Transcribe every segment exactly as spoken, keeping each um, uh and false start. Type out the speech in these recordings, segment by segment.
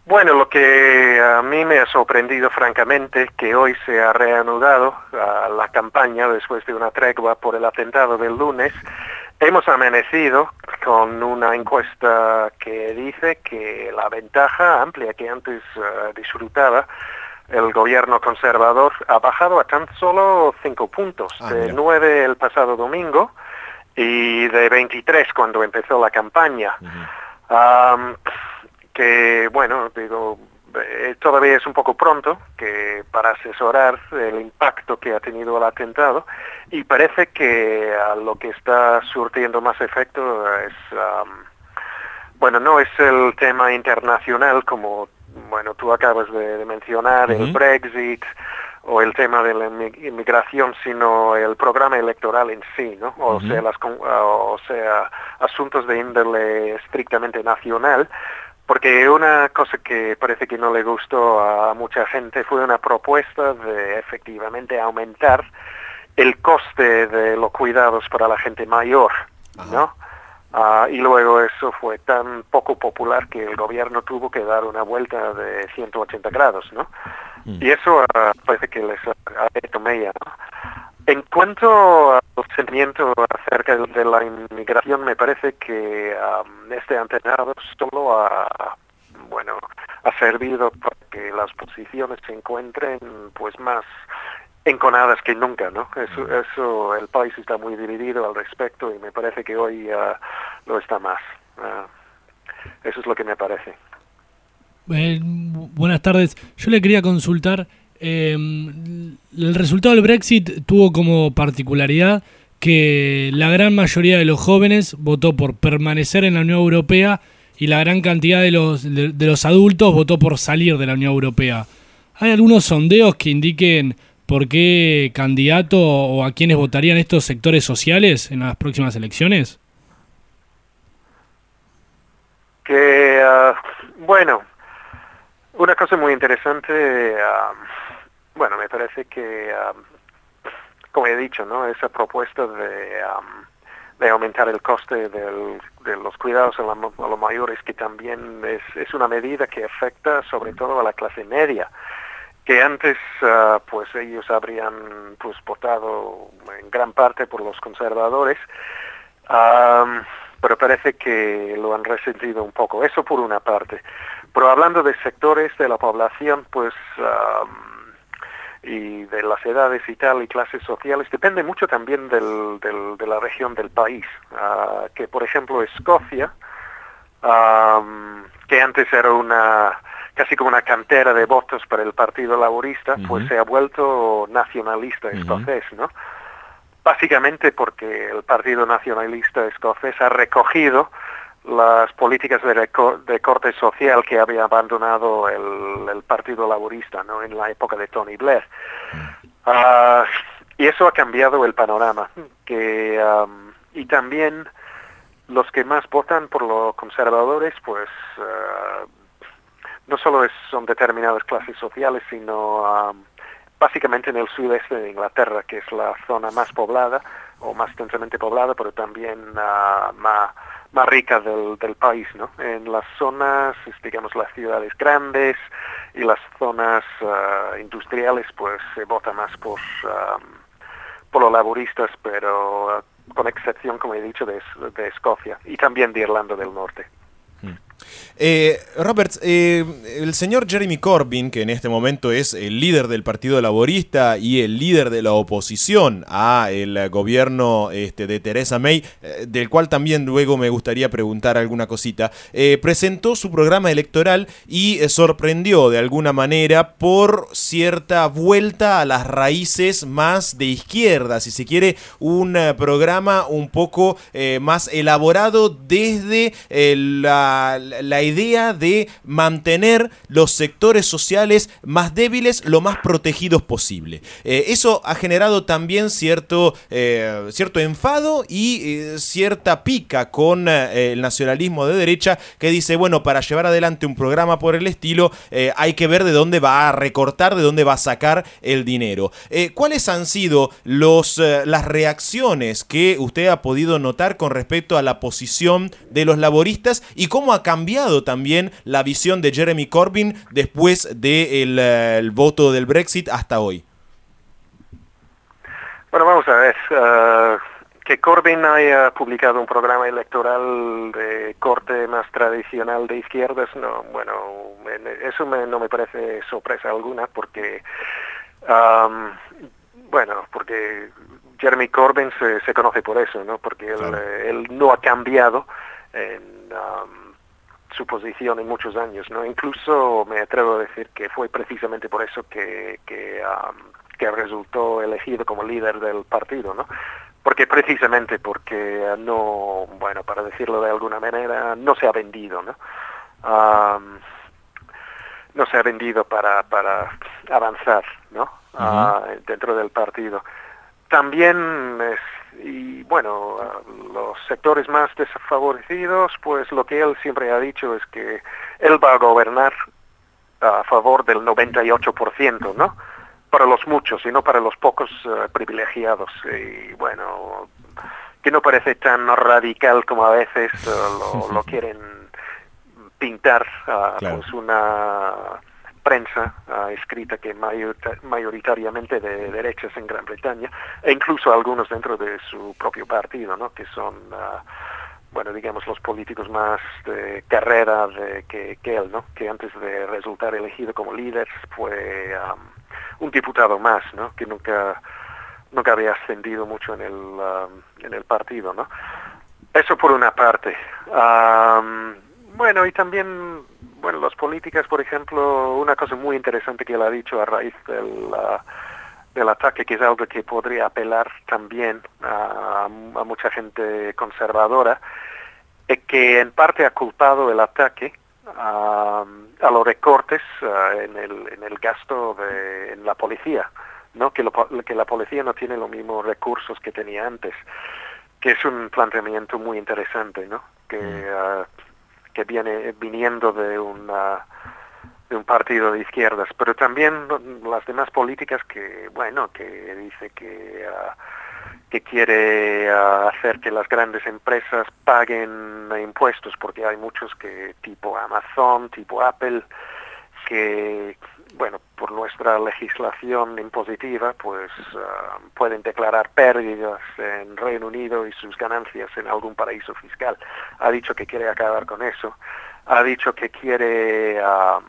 Bueno, lo que a mí me ha sorprendido francamente que hoy se ha reanudado uh, la campaña después de una tregua por el atentado del lunes. Hemos amanecido con una encuesta que dice que la ventaja amplia que antes uh, disfrutaba el gobierno conservador ha bajado a tan solo cinco puntos, ah, de nueve el pasado domingo y de veintitrés cuando empezó la campaña. Uh-huh. Um, que, bueno, digo, eh, todavía es un poco pronto que para asesorar el impacto que ha tenido el atentado, y parece que uh, lo que está surtiendo más efecto es, um, bueno, no es el tema internacional como, bueno, tú acabas de, de mencionar, uh-huh. el Brexit o el tema de la inmigración, sino el programa electoral en sí, ¿no? O uh-huh. sea, las, o sea, asuntos de índole estrictamente nacional. Porque una cosa que parece que no le gustó a mucha gente fue una propuesta de efectivamente aumentar el coste de los cuidados para la gente mayor, ¿no? Uh, y luego eso fue tan poco popular que el gobierno tuvo que dar una vuelta de ciento ochenta grados, ¿no? Mm. Y eso uh, parece que les ha hecho mella, ¿no? En cuanto al sentimiento acerca de la inmigración, me parece que um, este atentado solo ha, bueno, ha servido para que las posiciones se encuentren pues más enconadas que nunca, ¿no? Eso, eso, el país está muy dividido al respecto y me parece que hoy uh, lo está más. Uh, eso es lo que me parece. Eh, buenas tardes. Yo le quería consultar. Eh, el resultado del Brexit tuvo como particularidad que la gran mayoría de los jóvenes votó por permanecer en la Unión Europea y la gran cantidad de los, de, de los adultos votó por salir de la Unión Europea. ¿Hay algunos sondeos que indiquen por qué candidato o a quiénes votarían estos sectores sociales en las próximas elecciones? Que, uh, bueno, una cosa muy interesante... Uh, Bueno, me parece que, um, como he dicho, ¿no? Esa propuesta de, um, de aumentar el coste del, de los cuidados a, la, a los mayores, que también es, es una medida que afecta sobre todo a la clase media, que antes uh, pues ellos habrían pues votado en gran parte por los conservadores, um, pero parece que lo han resentido un poco. Eso por una parte. Pero hablando de sectores de la población, pues... Um, y de las edades y tal, y clases sociales, depende mucho también del, del, de la región del país. Uh, que, por ejemplo, Escocia, um, que antes era una casi como una cantera de votos para el Partido Laborista, uh-huh. pues se ha vuelto nacionalista escocés, uh-huh. ¿no? Básicamente porque el Partido Nacionalista Escocés ha recogido las políticas de, reco- de corte social que había abandonado el, el Partido Laborista, ¿no? En la época de Tony Blair. Uh, y eso ha cambiado el panorama. Que, um, y también los que más votan por los conservadores, pues uh, no solo es, son determinadas clases sociales, sino um, básicamente en el sudeste de Inglaterra, que es la zona más poblada, o más densamente poblada, pero también uh, más... más rica del, del país, ¿no? En las zonas, digamos, las ciudades grandes y las zonas uh, industriales, pues se vota más por, um, por los laboristas, pero uh, con excepción, como he dicho, de, de Escocia y también de Irlanda del Norte. Eh, Roberts, eh, el señor Jeremy Corbyn, que en este momento es el líder del Partido Laborista y el líder de la oposición a el gobierno este, de Theresa May, eh, del cual también luego me gustaría preguntar alguna cosita, eh, presentó su programa electoral y eh, sorprendió de alguna manera por cierta vuelta a las raíces más de izquierda, si se quiere, un eh, programa un poco eh, más elaborado desde eh, la, la idea de mantener los sectores sociales más débiles lo más protegidos posible. Eh, eso ha generado también cierto, eh, cierto enfado y eh, cierta pica con eh, el nacionalismo de derecha que dice, bueno, para llevar adelante un programa por el estilo eh, hay que ver de dónde va a recortar, de dónde va a sacar el dinero. Eh, ¿Cuáles han sido los, eh, las reacciones que usted ha podido notar con respecto a la posición de los laboristas y cómo ha cambiado cambiado también la visión de Jeremy Corbyn después del de el voto del Brexit hasta hoy? Bueno, vamos a ver. Uh, que Corbyn haya publicado un programa electoral de corte más tradicional de izquierdas, no, bueno, eso me, no me parece sorpresa alguna, porque, um, bueno, porque Jeremy Corbyn se, se conoce por eso, ¿no? Porque él, claro. eh, él no ha cambiado en um, su posición en muchos años, ¿no? Incluso me atrevo a decir que fue precisamente por eso que, que um, que resultó elegido como líder del partido, ¿no? Porque precisamente porque no, bueno, para decirlo de alguna manera, no se ha vendido, ¿no? Um, no se ha vendido para, para avanzar, ¿no? Uh-huh. Uh, dentro del partido. También, es, y bueno, uh, los sectores más desfavorecidos, pues lo que él siempre ha dicho es que él va a gobernar a favor del noventa y ocho por ciento, ¿no? Para los muchos y no para los pocos uh, privilegiados. Y bueno, que no parece tan radical como a veces uh, lo, lo quieren pintar, uh, claro. Pues una prensa uh, escrita que mayorita- mayoritariamente de derechas en Gran Bretaña, e incluso algunos dentro de su propio partido, ¿no? Que son, uh, bueno, digamos, los políticos más de carrera de, que, que él, ¿no? Que antes de resultar elegido como líder fue Um, un diputado más, ¿no? Que nunca nunca había ascendido mucho en el um, en el partido, ¿no? Eso por una parte. Um, bueno, y también, bueno, las políticas, por ejemplo, una cosa muy interesante que él ha dicho a raíz del, uh, del ataque, que es algo que podría apelar también a, a mucha gente conservadora, es que en parte ha culpado el ataque a, a los recortes uh, en el en el gasto de en la policía, ¿no? Que, lo, que la policía no tiene los mismos recursos que tenía antes, que es un planteamiento muy interesante, ¿no? Que uh, que viene viniendo de una de un partido de izquierdas, pero también las demás políticas que, bueno, que dice que uh, que quiere uh, hacer que las grandes empresas paguen impuestos, porque hay muchos que, tipo Amazon, tipo Apple, que, bueno, por nuestra legislación impositiva, pues uh, pueden declarar pérdidas en Reino Unido y sus ganancias en algún paraíso fiscal. Ha dicho que quiere acabar con eso. Ha dicho que quiere uh,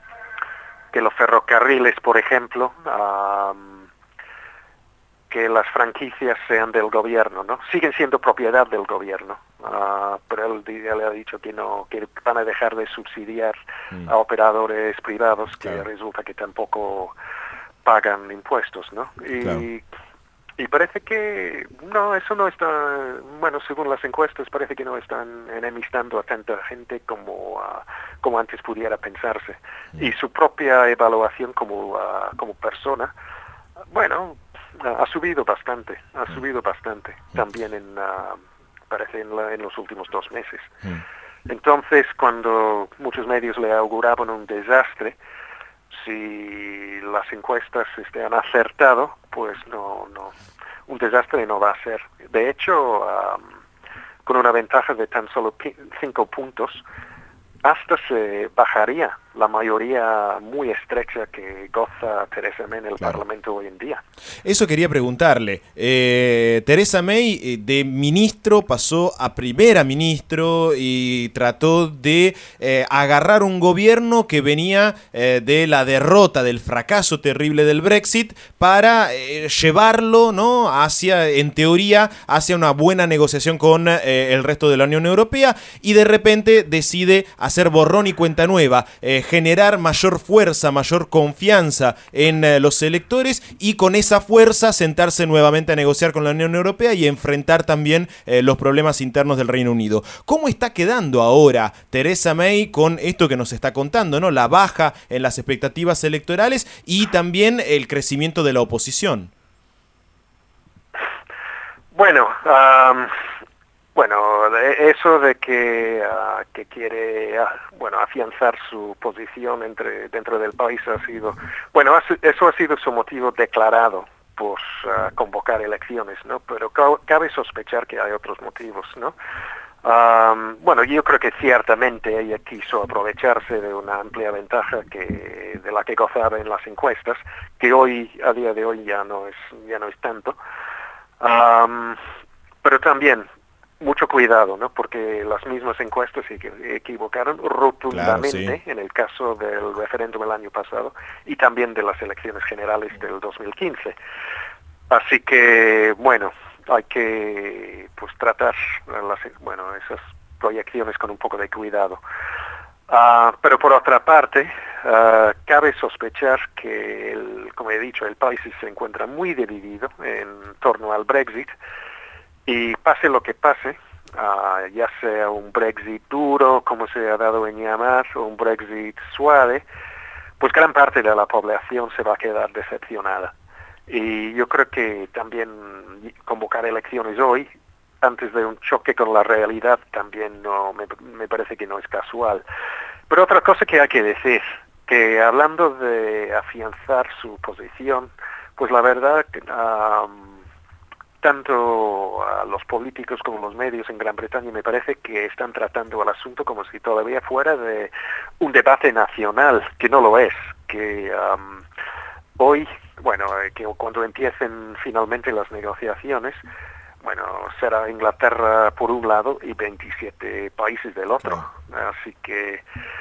que los ferrocarriles, por ejemplo, uh, que las franquicias sean del gobierno, ¿no? Siguen siendo propiedad del gobierno, uh, pero él, él ha dicho que no, que van a dejar de subsidiar mm. a operadores privados que claro. resulta que tampoco pagan impuestos, ¿no? Y, claro. y parece que no, eso no está, bueno, según las encuestas parece que no están enemistando a tanta gente como uh, como antes pudiera pensarse. Mm. Y su propia evaluación como uh, como persona, bueno, ha subido bastante, ha subido bastante, también en, uh, parece en, la, en los últimos dos meses. Entonces, cuando muchos medios le auguraban un desastre, si las encuestas este, han acertado, pues no, no, un desastre no va a ser. De hecho, um, con una ventaja de tan solo cinco puntos, hasta se bajaría la mayoría muy estrecha que goza Theresa May en el claro. Parlamento hoy en día. Eso quería preguntarle. Eh, Theresa May de ministro pasó a primera ministro y trató de eh, agarrar un gobierno que venía eh, de la derrota, del fracaso terrible del Brexit, para eh, llevarlo, ¿no?, hacia, en teoría, hacia una buena negociación con eh, el resto de la Unión Europea, y de repente decide hacer borrón y cuenta nueva, eh, generar mayor fuerza, mayor confianza en eh, los electores, y con esa fuerza sentarse nuevamente a negociar con la Unión Europea y enfrentar también eh, los problemas internos del Reino Unido. ¿Cómo está quedando ahora Theresa May con esto que nos está contando, ¿no?, la baja en las expectativas electorales y también el crecimiento de la oposición? Bueno, um... Bueno, eso de que, uh, que quiere, uh, bueno, afianzar su posición entre dentro del país ha sido, bueno, eso ha sido su motivo declarado por uh, convocar elecciones, ¿no? Pero cabe sospechar que hay otros motivos, ¿no? Um, bueno, yo creo que ciertamente ella quiso aprovecharse de una amplia ventaja que de la que gozaba en las encuestas, que hoy, a día de hoy, ya no es, ya no es tanto. Um, pero también mucho cuidado, ¿no? Porque las mismas encuestas se equivocaron rotundamente, claro, sí. en el caso del referéndum el año pasado y también de las elecciones generales del dos mil quince. Así que, bueno, hay que pues tratar las, bueno, esas proyecciones con un poco de cuidado. Uh, pero por otra parte, uh, cabe sospechar que, el, como he dicho, el país se encuentra muy dividido en torno al Brexit, y pase lo que pase, uh, ya sea un Brexit duro, como se ha dado en llamar, o un Brexit suave, pues gran parte de la población se va a quedar decepcionada. Y yo creo que también convocar elecciones hoy, antes de un choque con la realidad, también no me, me parece que no es casual. Pero otra cosa que hay que decir, que hablando de afianzar su posición, pues la verdad, um, tanto a los políticos como los medios en Gran Bretaña me parece que están tratando el asunto como si todavía fuera de un debate nacional, que no lo es, que um, hoy, bueno, eh, que cuando empiecen finalmente las negociaciones, bueno, será Inglaterra por un lado y veintisiete países del otro. Así que,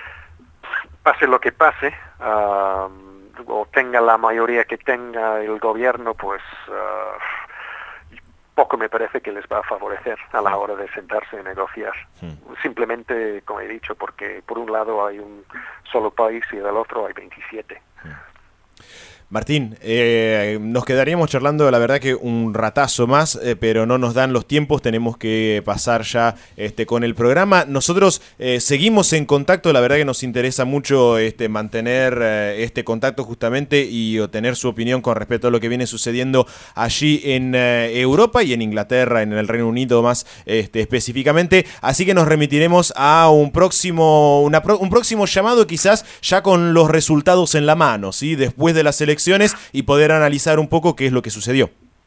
pase lo que pase, um, o tenga la mayoría que tenga el gobierno, pues uh, poco me parece que les va a favorecer a la hora de sentarse y negociar. Sí. Simplemente, como he dicho, porque por un lado hay un solo país y del otro hay veintisiete. Sí. Martín, eh, nos quedaríamos charlando, la verdad que un ratazo más, eh, pero no nos dan los tiempos, tenemos que pasar ya este, con el programa. Nosotros eh, seguimos en contacto, la verdad que nos interesa mucho este, mantener eh, este contacto justamente y obtener su opinión con respecto a lo que viene sucediendo allí en eh, Europa y en Inglaterra, en el Reino Unido más este, específicamente. Así que nos remitiremos a un próximo, una, un próximo llamado, quizás ya con los resultados en la mano, ¿sí? Después de las elecciones, y poder analizar un poco qué es lo que sucedió.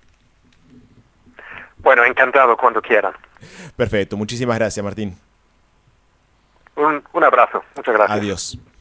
Bueno, encantado cuando quieran. Perfecto, muchísimas gracias, Martín. Un, un abrazo, muchas gracias. Adiós.